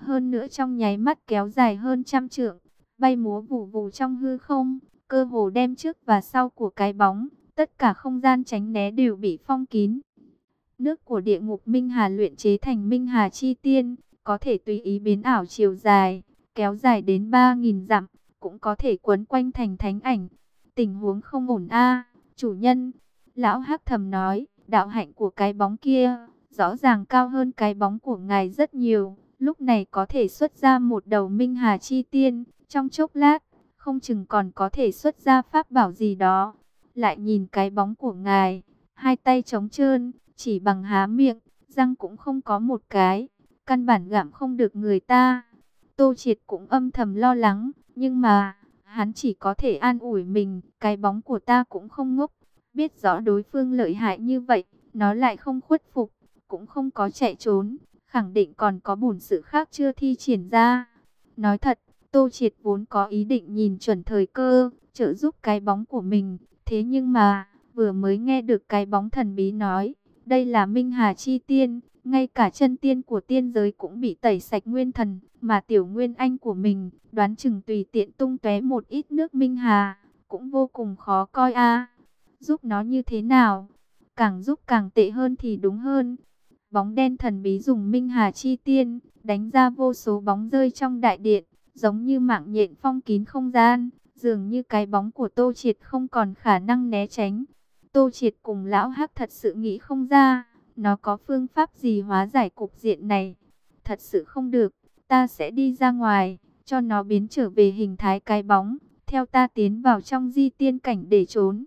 hơn nữa trong nháy mắt kéo dài hơn trăm trượng, bay múa vù vù trong hư không, cơ hồ đem trước và sau của cái bóng, tất cả không gian tránh né đều bị phong kín. Nước của địa ngục Minh Hà luyện chế thành Minh Hà Chi Tiên, có thể tùy ý biến ảo chiều dài, kéo dài đến ba nghìn dặm, cũng có thể quấn quanh thành thánh ảnh. Tình huống không ổn a, chủ nhân. Lão Hắc thầm nói, đạo hạnh của cái bóng kia, rõ ràng cao hơn cái bóng của ngài rất nhiều. Lúc này có thể xuất ra một đầu Minh Hà Chi Tiên, trong chốc lát, không chừng còn có thể xuất ra pháp bảo gì đó. Lại nhìn cái bóng của ngài, hai tay trống trơn, chỉ bằng há miệng, răng cũng không có một cái, căn bản gặm không được người ta. Tô Triệt cũng âm thầm lo lắng, nhưng mà, hắn chỉ có thể an ủi mình, cái bóng của ta cũng không ngốc, biết rõ đối phương lợi hại như vậy, nó lại không khuất phục, cũng không có chạy trốn, khẳng định còn có bổn sự khác chưa thi triển ra. Nói thật, Tô Triệt vốn có ý định nhìn chuẩn thời cơ, trợ giúp cái bóng của mình, thế nhưng mà, vừa mới nghe được cái bóng thần bí nói, đây là Minh Hà Chi Tiên, ngay cả chân tiên của tiên giới cũng bị tẩy sạch nguyên thần, mà tiểu nguyên anh của mình, đoán chừng tùy tiện tung tóe một ít nước Minh Hà, cũng vô cùng khó coi a. Giúp nó như thế nào? Càng giúp càng tệ hơn thì đúng hơn. Bóng đen thần bí dùng Minh Hà Chi Tiên, đánh ra vô số bóng rơi trong đại điện, giống như mạng nhện phong kín không gian, dường như cái bóng của Tô Triệt không còn khả năng né tránh. Tô Triệt cùng Lão Hắc thật sự nghĩ không ra, nó có phương pháp gì hóa giải cục diện này. Thật sự không được, ta sẽ đi ra ngoài, cho nó biến trở về hình thái cái bóng, theo ta tiến vào trong di tiên cảnh để trốn.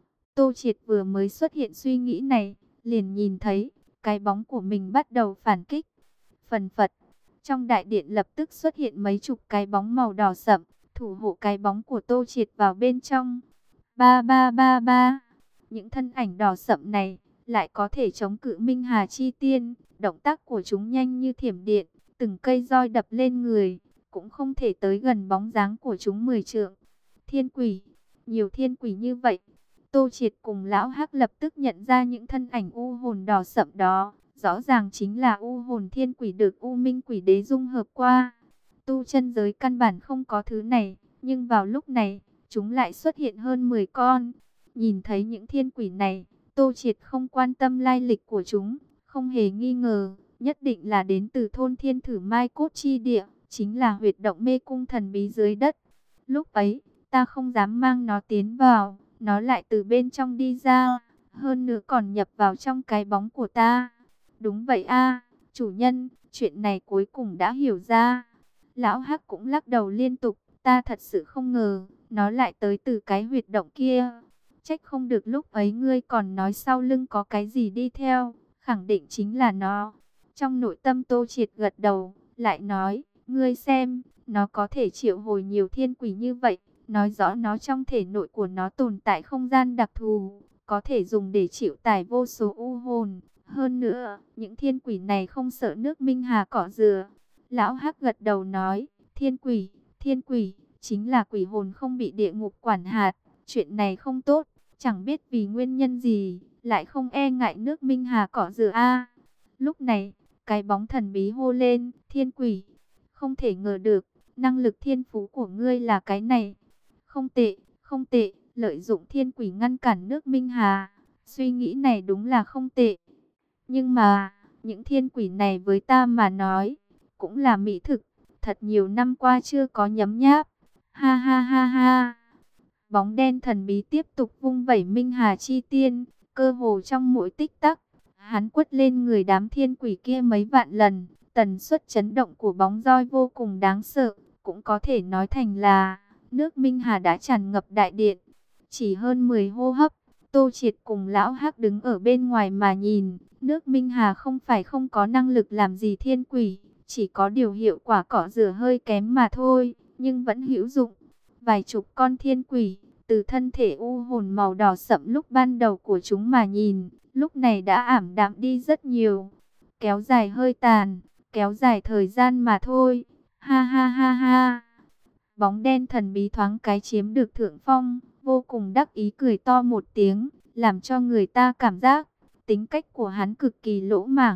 Tô Triệt vừa mới xuất hiện suy nghĩ này, liền nhìn thấy, cái bóng của mình bắt đầu phản kích. Phần phật, trong đại điện lập tức xuất hiện mấy chục cái bóng màu đỏ sậm, thủ hộ cái bóng của Tô Triệt vào bên trong. Ba ba ba ba, những thân ảnh đỏ sậm này lại có thể chống cự Minh Hà Chi Tiên, động tác của chúng nhanh như thiểm điện, từng cây roi đập lên người, cũng không thể tới gần bóng dáng của chúng mười trượng. Thiên quỷ, nhiều thiên quỷ như vậy. Tô Triệt cùng Lão Hắc lập tức nhận ra những thân ảnh u hồn đỏ sậm đó, rõ ràng chính là u hồn thiên quỷ được U Minh Quỷ Đế dung hợp qua. Tu chân giới căn bản không có thứ này, nhưng vào lúc này, chúng lại xuất hiện hơn mười con. Nhìn thấy những thiên quỷ này, Tô Triệt không quan tâm lai lịch của chúng, không hề nghi ngờ, nhất định là đến từ thôn Thiên Thử Mai Cốt Chi Địa, chính là huyệt động mê cung thần bí dưới đất. Lúc ấy, ta không dám mang nó tiến vào, nó lại từ bên trong đi ra, hơn nữa còn nhập vào trong cái bóng của ta. Đúng vậy a, chủ nhân, chuyện này cuối cùng đã hiểu ra. Lão Hắc cũng lắc đầu liên tục, ta thật sự không ngờ, nó lại tới từ cái huyệt động kia. Trách không được lúc ấy ngươi còn nói sau lưng có cái gì đi theo, khẳng định chính là nó. Trong nội tâm Tô Triệt gật đầu, lại nói, ngươi xem, nó có thể triệu hồi nhiều thiên quỷ như vậy, nói rõ nó trong thể nội của nó tồn tại không gian đặc thù, có thể dùng để chịu tải vô số u hồn. Hơn nữa, những thiên quỷ này không sợ nước Minh Hà cỏ dừa. Lão Hắc gật đầu nói, thiên quỷ, thiên quỷ, chính là quỷ hồn không bị địa ngục quản hạt. Chuyện này không tốt, chẳng biết vì nguyên nhân gì, lại không e ngại nước Minh Hà cỏ dừa a. Lúc này, cái bóng thần bí hô lên, thiên quỷ, không thể ngờ được, năng lực thiên phú của ngươi là cái này. Không tệ, không tệ, lợi dụng thiên quỷ ngăn cản nước Minh Hà. Suy nghĩ này đúng là không tệ. Nhưng mà, những thiên quỷ này với ta mà nói, cũng là mỹ thực, thật nhiều năm qua chưa có nhấm nháp. Ha ha ha ha. Bóng đen thần bí tiếp tục vung vẩy Minh Hà Chi Tiên, cơ hồ trong mỗi tích tắc, hắn quất lên người đám thiên quỷ kia mấy vạn lần. Tần suất chấn động của bóng roi vô cùng đáng sợ, cũng có thể nói thành là nước Minh Hà đã tràn ngập đại điện. Chỉ hơn mười hô hấp, Tô Triệt cùng Lão Hắc đứng ở bên ngoài mà nhìn. Nước Minh Hà không phải không có năng lực làm gì thiên quỷ, chỉ có điều hiệu quả cỏ rửa hơi kém mà thôi, nhưng vẫn hữu dụng. Vài chục con thiên quỷ, từ thân thể u hồn màu đỏ sậm lúc ban đầu của chúng mà nhìn, lúc này đã ảm đạm đi rất nhiều. Kéo dài hơi tàn, kéo dài thời gian mà thôi. Ha ha ha ha. Bóng đen thần bí thoáng cái chiếm được thượng phong, vô cùng đắc ý cười to một tiếng, làm cho người ta cảm giác tính cách của hắn cực kỳ lỗ mãng,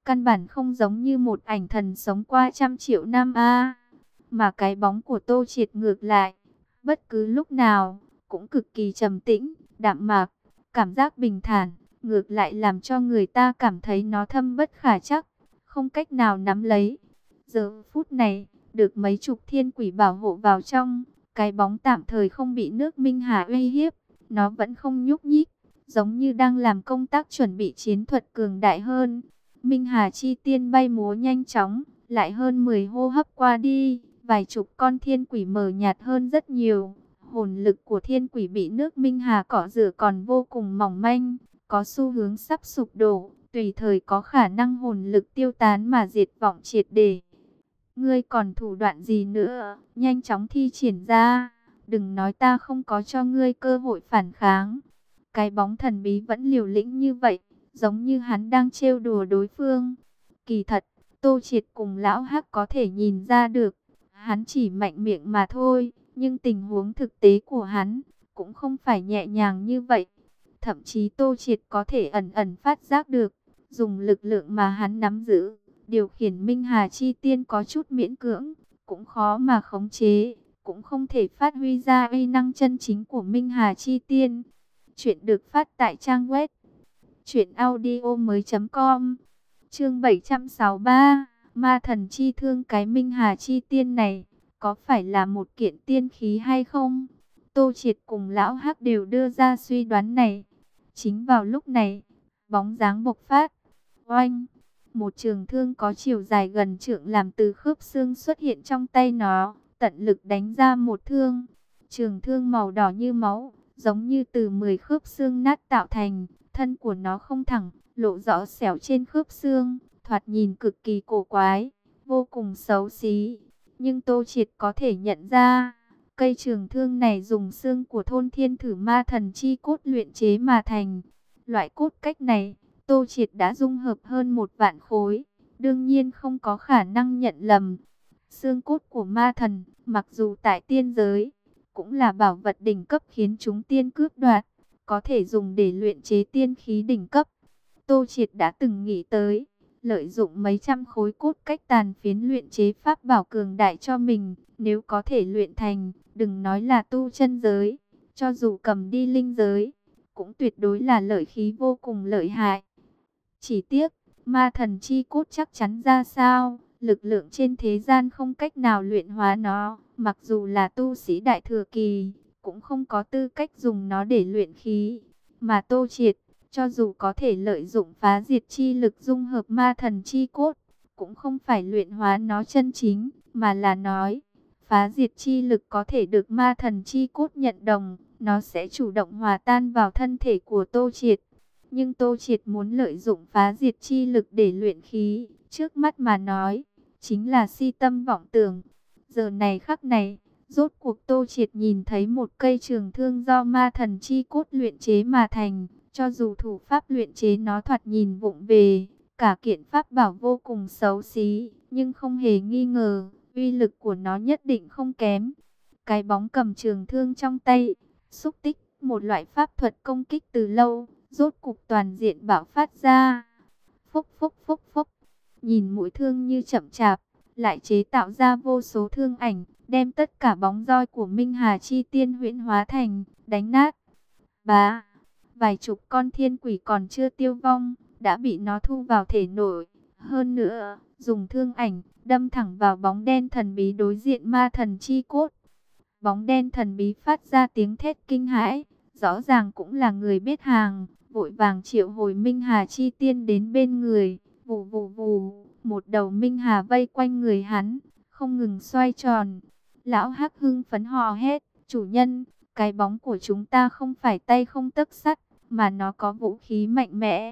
căn bản không giống như một ảnh thần sống qua trăm triệu năm a. Mà cái bóng của Tô Triệt ngược lại, bất cứ lúc nào cũng cực kỳ trầm tĩnh, đạm mạc, cảm giác bình thản, ngược lại làm cho người ta cảm thấy nó thâm bất khả trắc, không cách nào nắm lấy. Giờ phút này, được mấy chục thiên quỷ bảo hộ vào trong, cái bóng tạm thời không bị nước Minh Hà uy hiếp, nó vẫn không nhúc nhích, giống như đang làm công tác chuẩn bị chiến thuật cường đại hơn. Minh Hà chi tiên bay múa nhanh chóng, lại hơn mười hô hấp qua đi, vài chục con thiên quỷ mờ nhạt hơn rất nhiều. Hồn lực của thiên quỷ bị nước Minh Hà cọ rửa còn vô cùng mỏng manh, có xu hướng sắp sụp đổ, tùy thời có khả năng hồn lực tiêu tán mà diệt vong triệt để. Ngươi còn thủ đoạn gì nữa, nhanh chóng thi triển ra, đừng nói ta không có cho ngươi cơ hội phản kháng. Cái bóng thần bí vẫn liều lĩnh như vậy, giống như hắn đang trêu đùa đối phương. Kỳ thật, Tô Triệt cùng lão Hắc có thể nhìn ra được, hắn chỉ mạnh miệng mà thôi, nhưng tình huống thực tế của hắn cũng không phải nhẹ nhàng như vậy. Thậm chí Tô Triệt có thể ẩn ẩn phát giác được, dùng lực lượng mà hắn nắm giữ, điều khiển Minh Hà chi tiên có chút miễn cưỡng, cũng khó mà khống chế, cũng không thể phát huy ra uy năng chân chính của Minh Hà chi tiên. Chuyện được phát tại trang web truyện audio mới chấm com. Chương bảy trăm sáu mươi ba, Ma thần chi thương. Cái Minh Hà chi tiên này có phải là một kiện tiên khí hay không? Tô Triệt cùng lão Hắc đều đưa ra suy đoán này. Chính vào lúc này, bóng dáng bộc phát. Oanh! Một trường thương có chiều dài gần trượng làm từ khớp xương xuất hiện trong tay nó, tận lực đánh ra một thương. Trường thương màu đỏ như máu, giống như từ mười khớp xương nát tạo thành. Thân của nó không thẳng, lộ rõ xẻo trên khớp xương, thoạt nhìn cực kỳ cổ quái, vô cùng xấu xí. Nhưng Tô Triệt có thể nhận ra, cây trường thương này dùng xương của thôn thiên thử ma thần chi cốt luyện chế mà thành. Loại cốt cách này, Tô Triệt đã dung hợp hơn một vạn khối, đương nhiên không có khả năng nhận lầm. Xương cốt của ma thần, mặc dù tại tiên giới, cũng là bảo vật đỉnh cấp khiến chúng tiên cướp đoạt, có thể dùng để luyện chế tiên khí đỉnh cấp. Tô Triệt đã từng nghĩ tới, lợi dụng mấy trăm khối cốt cách tàn phiến luyện chế pháp bảo cường đại cho mình, nếu có thể luyện thành, đừng nói là tu chân giới, cho dù cầm đi linh giới, cũng tuyệt đối là lợi khí vô cùng lợi hại. Chỉ tiếc, ma thần chi cốt chắc chắn ra sao, lực lượng trên thế gian không cách nào luyện hóa nó, mặc dù là tu sĩ đại thừa kỳ, cũng không có tư cách dùng nó để luyện khí. Mà Tô Triệt, cho dù có thể lợi dụng phá diệt chi lực dung hợp ma thần chi cốt, cũng không phải luyện hóa nó chân chính, mà là nói, phá diệt chi lực có thể được ma thần chi cốt nhận đồng, nó sẽ chủ động hòa tan vào thân thể của Tô Triệt. Nhưng Tô Triệt muốn lợi dụng phá diệt chi lực để luyện khí, trước mắt mà nói, chính là si tâm vọng tưởng. Giờ này khắc này, rốt cuộc Tô Triệt nhìn thấy một cây trường thương do ma thần chi cốt luyện chế mà thành, cho dù thủ pháp luyện chế nó thoạt nhìn vụng về, cả kiện pháp bảo vô cùng xấu xí, nhưng không hề nghi ngờ, uy lực của nó nhất định không kém. Cái bóng cầm trường thương trong tay, xúc tích một loại pháp thuật công kích từ lâu, rốt cục toàn diện bạo phát ra. Phúc phúc phúc phúc, nhìn mũi thương như chậm chạp, lại chế tạo ra vô số thương ảnh, đem tất cả bóng roi của Minh Hà chi tiên huyễn hóa thành, đánh nát. Bá, vài chục con thiên quỷ còn chưa tiêu vong, đã bị nó thu vào thể nội. Hơn nữa, dùng thương ảnh, đâm thẳng vào bóng đen thần bí đối diện ma thần chi cốt. Bóng đen thần bí phát ra tiếng thét kinh hãi, rõ ràng cũng là người biết hàng, vội vàng triệu hồi Minh Hà chi tiên đến bên người. Vù vù vù, một đầu Minh Hà vây quanh người hắn, không ngừng xoay tròn. Lão Hắc hưng phấn hò hét, chủ nhân, cái bóng của chúng ta không phải tay không tấc sắt, mà nó có vũ khí mạnh mẽ.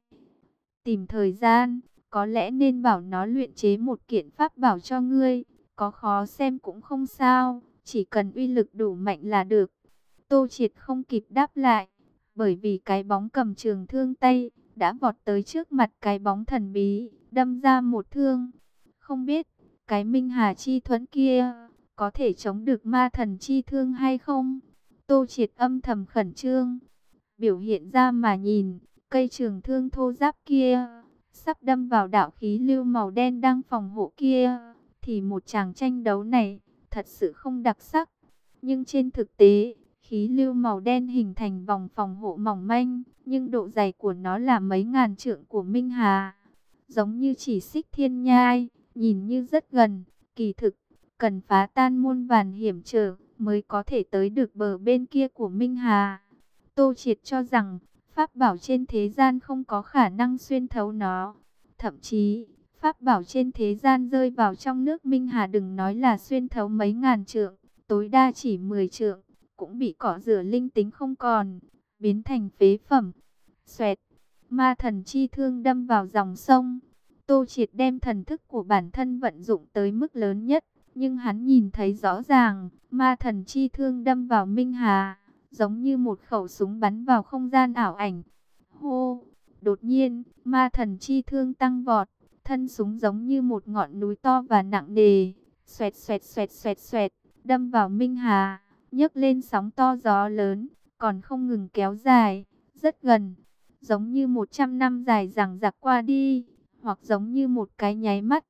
Tìm thời gian, có lẽ nên bảo nó luyện chế một kiện pháp bảo cho ngươi, có khó xem cũng không sao, chỉ cần uy lực đủ mạnh là được. Tô Triệt không kịp đáp lại, bởi vì cái bóng cầm trường thương tay, đã vọt tới trước mặt cái bóng thần bí, đâm ra một thương. Không biết, cái Minh Hà chi thuẫn kia, có thể chống được ma thần chi thương hay không? Tô Triệt âm thầm khẩn trương, biểu hiện ra mà nhìn, cây trường thương thô ráp kia, sắp đâm vào đạo khí lưu màu đen đang phòng hộ kia, thì một tràng tranh đấu này thật sự không đặc sắc. Nhưng trên thực tế, khí lưu màu đen hình thành vòng phòng hộ mỏng manh, nhưng độ dày của nó là mấy ngàn trượng của Minh Hà. Giống như chỉ xích thiên nhai, nhìn như rất gần, kỳ thực, cần phá tan muôn vàn hiểm trở, mới có thể tới được bờ bên kia của Minh Hà. Tô Triệt cho rằng, pháp bảo trên thế gian không có khả năng xuyên thấu nó. Thậm chí, pháp bảo trên thế gian rơi vào trong nước Minh Hà đừng nói là xuyên thấu mấy ngàn trượng, tối đa chỉ mười trượng, cũng bị cỏ rửa linh tính không còn, biến thành phế phẩm. Xoẹt, ma thần chi thương đâm vào dòng sông. Tô Triệt đem thần thức của bản thân vận dụng tới mức lớn nhất, nhưng hắn nhìn thấy rõ ràng, ma thần chi thương đâm vào Minh Hà, giống như một khẩu súng bắn vào không gian ảo ảnh. Hô! Đột nhiên, ma thần chi thương tăng vọt, thân súng giống như một ngọn núi to và nặng nề, xoẹt xoẹt xoẹt xoẹt xoẹt, đâm vào Minh Hà, nhấc lên sóng to gió lớn, còn không ngừng kéo dài, rất gần, giống như một trăm năm dài dằng dặc qua đi, hoặc giống như một cái nháy mắt.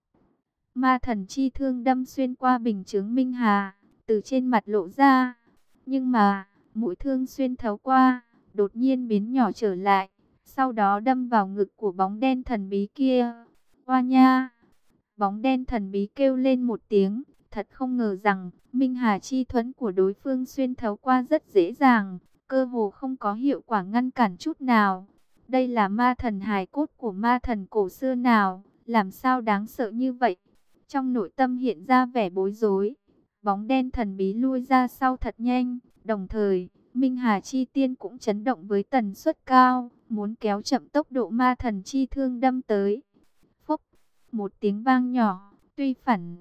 Ma thần chi thương đâm xuyên qua bình chướng Minh Hà, từ trên mặt lộ ra, nhưng mà, mũi thương xuyên thấu qua, đột nhiên biến nhỏ trở lại, sau đó đâm vào ngực của bóng đen thần bí kia. Oa nha! Bóng đen thần bí kêu lên một tiếng, thật không ngờ rằng, Minh Hà chi thuẫn của đối phương xuyên thấu qua rất dễ dàng, cơ hồ không có hiệu quả ngăn cản chút nào. Đây là ma thần hài cốt của ma thần cổ xưa nào, làm sao đáng sợ như vậy? Trong nội tâm hiện ra vẻ bối rối, bóng đen thần bí lui ra sau thật nhanh, đồng thời, Minh Hà chi tiên cũng chấn động với tần suất cao, muốn kéo chậm tốc độ ma thần chi thương đâm tới. Phốc, một tiếng vang nhỏ, tuy phản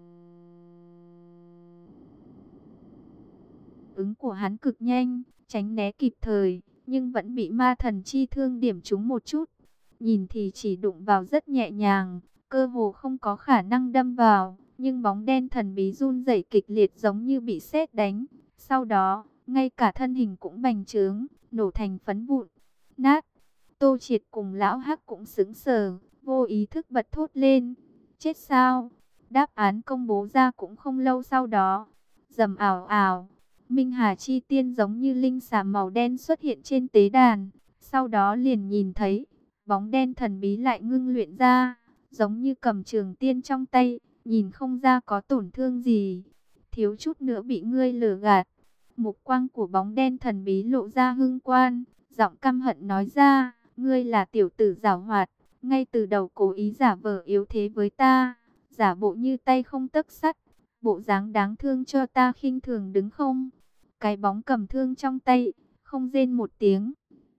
ứng của hắn cực nhanh, tránh né kịp thời, nhưng vẫn bị ma thần chi thương điểm trúng một chút. Nhìn thì chỉ đụng vào rất nhẹ nhàng, cơ hồ không có khả năng đâm vào, nhưng bóng đen thần bí run rẩy kịch liệt giống như bị sét đánh. Sau đó, ngay cả thân hình cũng bành trướng, nổ thành phấn vụn, nát. Tô Triệt cùng lão Hắc cũng sững sờ, vô ý thức bật thốt lên. Chết sao? Đáp án công bố ra cũng không lâu sau đó. Rầm ảo ảo, Minh Hà chi tiên giống như linh xà màu đen xuất hiện trên tế đàn. Sau đó liền nhìn thấy, bóng đen thần bí lại ngưng luyện ra, giống như cầm trường tiên trong tay, nhìn không ra có tổn thương gì. Thiếu chút nữa bị ngươi lừa gạt. Mục quang của bóng đen thần bí lộ ra hưng quan, giọng căm hận nói ra, ngươi là tiểu tử giảo hoạt, ngay từ đầu cố ý giả vờ yếu thế với ta, giả bộ như tay không tấc sắt, bộ dáng đáng thương cho ta khinh thường đứng không? Cái bóng cầm thương trong tay, không rên một tiếng.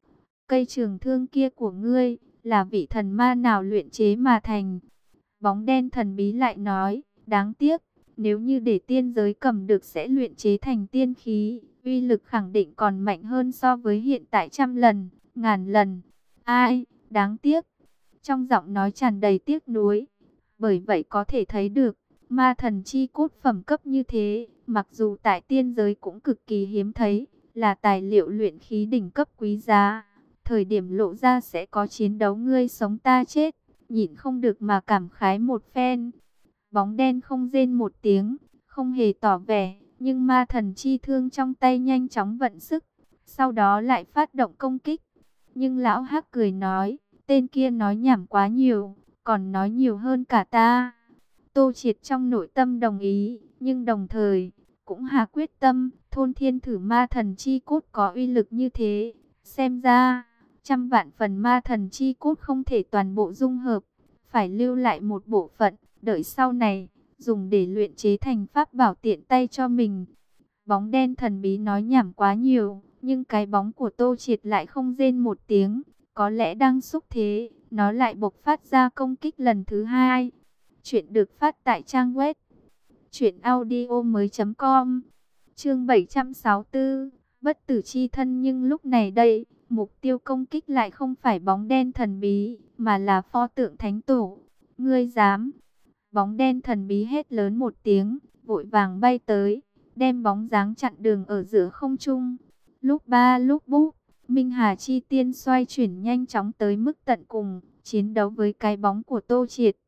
Cây trường thương kia của ngươi, là vị thần ma nào luyện chế mà thành? Bóng đen thần bí lại nói, đáng tiếc, nếu như để tiên giới cầm được sẽ luyện chế thành tiên khí, uy lực khẳng định còn mạnh hơn so với hiện tại trăm lần, ngàn lần. Ai, đáng tiếc. Trong giọng nói tràn đầy tiếc nuối. Bởi vậy có thể thấy được, ma thần chi cốt phẩm cấp như thế, mặc dù tại tiên giới cũng cực kỳ hiếm thấy, là tài liệu luyện khí đỉnh cấp quý giá. Thời điểm lộ ra sẽ có chiến đấu ngươi sống ta chết, nhịn không được mà cảm khái một phen. Bóng đen không rên một tiếng, không hề tỏ vẻ, nhưng ma thần chi thương trong tay nhanh chóng vận sức, sau đó lại phát động công kích. Nhưng lão Hắc cười nói, tên kia nói nhảm quá nhiều, còn nói nhiều hơn cả ta. Tô Triệt trong nội tâm đồng ý, nhưng đồng thời, cũng hạ quyết tâm, thôn thiên thử ma thần chi cốt có uy lực như thế. Xem ra, trăm vạn phần ma thần chi cốt không thể toàn bộ dung hợp, phải lưu lại một bộ phận, đợi sau này, dùng để luyện chế thành pháp bảo tiện tay cho mình. Bóng đen thần bí nói nhảm quá nhiều, nhưng cái bóng của Tô Triệt lại không rên một tiếng, có lẽ đang xúc thế, nó lại bộc phát ra công kích lần thứ hai. Chuyện được phát tại trang web truyện audio mới chấm com. Chương bảy trăm sáu mươi tư, bất tử chi thân. Nhưng lúc này đây, mục tiêu công kích lại không phải bóng đen thần bí, mà là pho tượng thánh tổ. Ngươi dám? Bóng đen thần bí hét lớn một tiếng, vội vàng bay tới, đem bóng dáng chặn đường ở giữa không trung. Lúc ba lúc búp, Minh Hà chi tiên xoay chuyển nhanh chóng tới mức tận cùng, chiến đấu với cái bóng của Tô Triệt.